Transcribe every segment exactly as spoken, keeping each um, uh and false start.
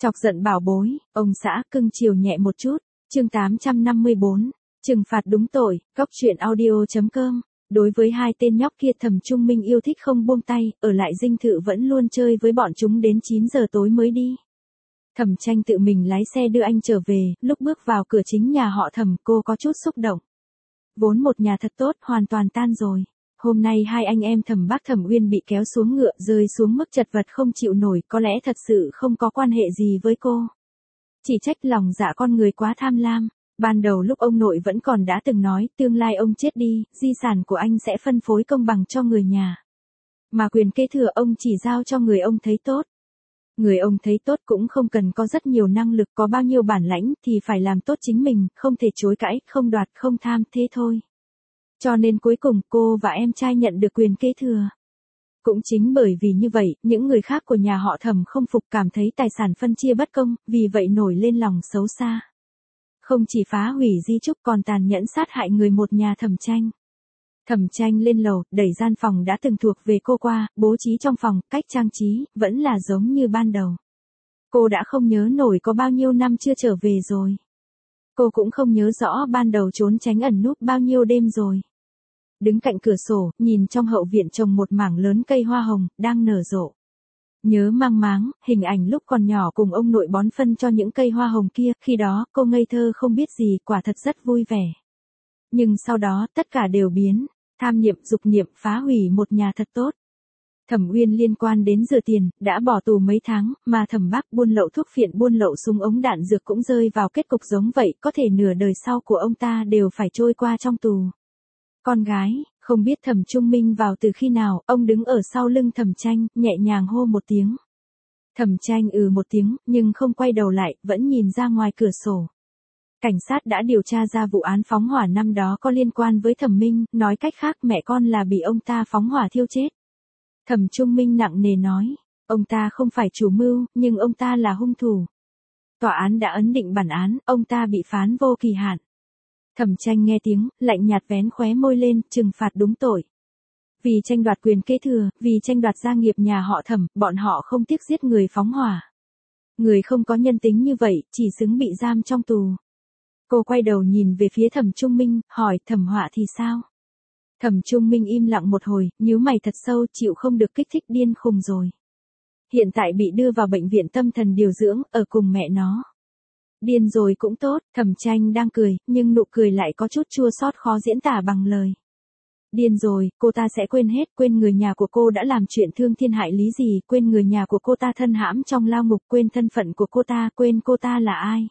Chọc giận bảo bối, ông xã cưng chiều nhẹ một chút. Chương tám trăm năm mươi bốn, trừng phạt đúng tội, Cóc truyện audio chấm com. Đối với hai tên nhóc kia Thẩm Trung Minh yêu thích không buông tay, ở lại dinh thự vẫn luôn chơi với bọn chúng đến chín giờ tối mới đi. Thẩm Tranh tự mình lái xe đưa anh trở về, lúc bước vào cửa chính nhà họ Thẩm cô có chút xúc động. Vốn một nhà thật tốt hoàn toàn tan rồi. Hôm nay hai anh em Thẩm Bác Thẩm Uyên bị kéo xuống ngựa rơi xuống mức chật vật không chịu nổi, có lẽ thật sự không có quan hệ gì với cô. Chỉ trách lòng dạ con người quá tham lam. Ban đầu lúc ông nội vẫn còn đã từng nói tương lai ông chết đi, di sản của anh sẽ phân phối công bằng cho người nhà. Mà quyền kế thừa ông chỉ giao cho người ông thấy tốt. Người ông thấy tốt cũng không cần có rất nhiều năng lực, có bao nhiêu bản lãnh thì phải làm tốt chính mình, không thể chối cãi, không đoạt, không tham, thế thôi. Cho nên cuối cùng cô và em trai nhận được quyền kế thừa. Cũng chính bởi vì như vậy, những người khác của nhà họ Thẩm không phục, cảm thấy tài sản phân chia bất công, vì vậy nổi lên lòng xấu xa. Không chỉ phá hủy di chúc còn tàn nhẫn sát hại người một nhà Thẩm Tranh. Thẩm Tranh lên lầu, đẩy gian phòng đã từng thuộc về cô qua, bố trí trong phòng, cách trang trí, vẫn là giống như ban đầu. Cô đã không nhớ nổi có bao nhiêu năm chưa trở về rồi. Cô cũng không nhớ rõ ban đầu trốn tránh ẩn núp bao nhiêu đêm rồi. Đứng cạnh cửa sổ, nhìn trong hậu viện trồng một mảng lớn cây hoa hồng, đang nở rộ. Nhớ mang máng, hình ảnh lúc còn nhỏ cùng ông nội bón phân cho những cây hoa hồng kia, khi đó cô ngây thơ không biết gì, quả thật rất vui vẻ. Nhưng sau đó, tất cả đều biến, tham niệm, dục niệm phá hủy một nhà thật tốt. Thẩm Uyên liên quan đến rửa tiền, đã bỏ tù mấy tháng, mà Thẩm Bác buôn lậu thuốc phiện, buôn lậu súng ống đạn dược cũng rơi vào kết cục giống vậy, có thể nửa đời sau của ông ta đều phải trôi qua trong tù. Con gái, không biết Thẩm Trung Minh vào từ khi nào, ông đứng ở sau lưng Thẩm Tranh, nhẹ nhàng hô một tiếng. Thẩm Tranh ừ một tiếng, nhưng không quay đầu lại, vẫn nhìn ra ngoài cửa sổ. Cảnh sát đã điều tra ra vụ án phóng hỏa năm đó có liên quan với Thẩm Minh, nói cách khác mẹ con là bị ông ta phóng hỏa thiêu chết. Thẩm Trung Minh nặng nề nói, ông ta không phải chủ mưu, nhưng ông ta là hung thủ. Tòa án đã ấn định bản án, ông ta bị phán vô kỳ hạn. Thẩm Tranh nghe tiếng, lạnh nhạt vén khóe môi lên, trừng phạt đúng tội. Vì tranh đoạt quyền kế thừa, vì tranh đoạt gia nghiệp nhà họ Thẩm, bọn họ không tiếc giết người phóng hỏa. Người không có nhân tính như vậy, chỉ xứng bị giam trong tù. Cô quay đầu nhìn về phía Thẩm Trung Minh, hỏi Thẩm Họa thì sao? Thẩm Trung Minh im lặng một hồi, nhíu mày thật sâu, chịu không được kích thích điên khùng rồi. Hiện tại bị đưa vào bệnh viện tâm thần điều dưỡng, ở cùng mẹ nó. Điên rồi cũng tốt, Thẩm Tranh đang cười, nhưng nụ cười lại có chút chua xót khó diễn tả bằng lời. Điên rồi, cô ta sẽ quên hết, quên người nhà của cô đã làm chuyện thương thiên hại lý gì, quên người nhà của cô ta thân hãm trong lao ngục, quên thân phận của cô ta, quên cô ta là ai.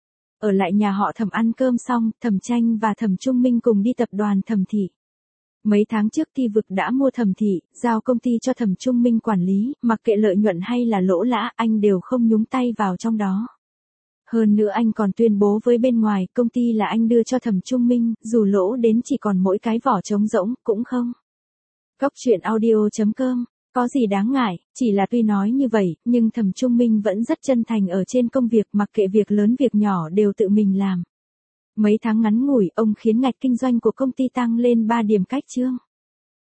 Ở lại nhà họ Thẩm ăn cơm xong, Thẩm Tranh và Thẩm Trung Minh cùng đi tập đoàn Thẩm Thị. Mấy tháng trước Ti Vực đã mua Thẩm Thị, giao công ty cho Thẩm Trung Minh quản lý, mặc kệ lợi nhuận hay là lỗ lã, anh đều không nhúng tay vào trong đó. Hơn nữa anh còn tuyên bố với bên ngoài, công ty là anh đưa cho Thẩm Trung Minh, dù lỗ đến chỉ còn mỗi cái vỏ trống rỗng, cũng không. Cóc truyện audio chấm com, có gì đáng ngại, chỉ là tuy nói như vậy, nhưng Thẩm Trung Minh vẫn rất chân thành ở trên công việc, mặc kệ việc lớn việc nhỏ đều tự mình làm. Mấy tháng ngắn ngủi, ông khiến ngạch kinh doanh của công ty tăng lên ba điểm cách chương.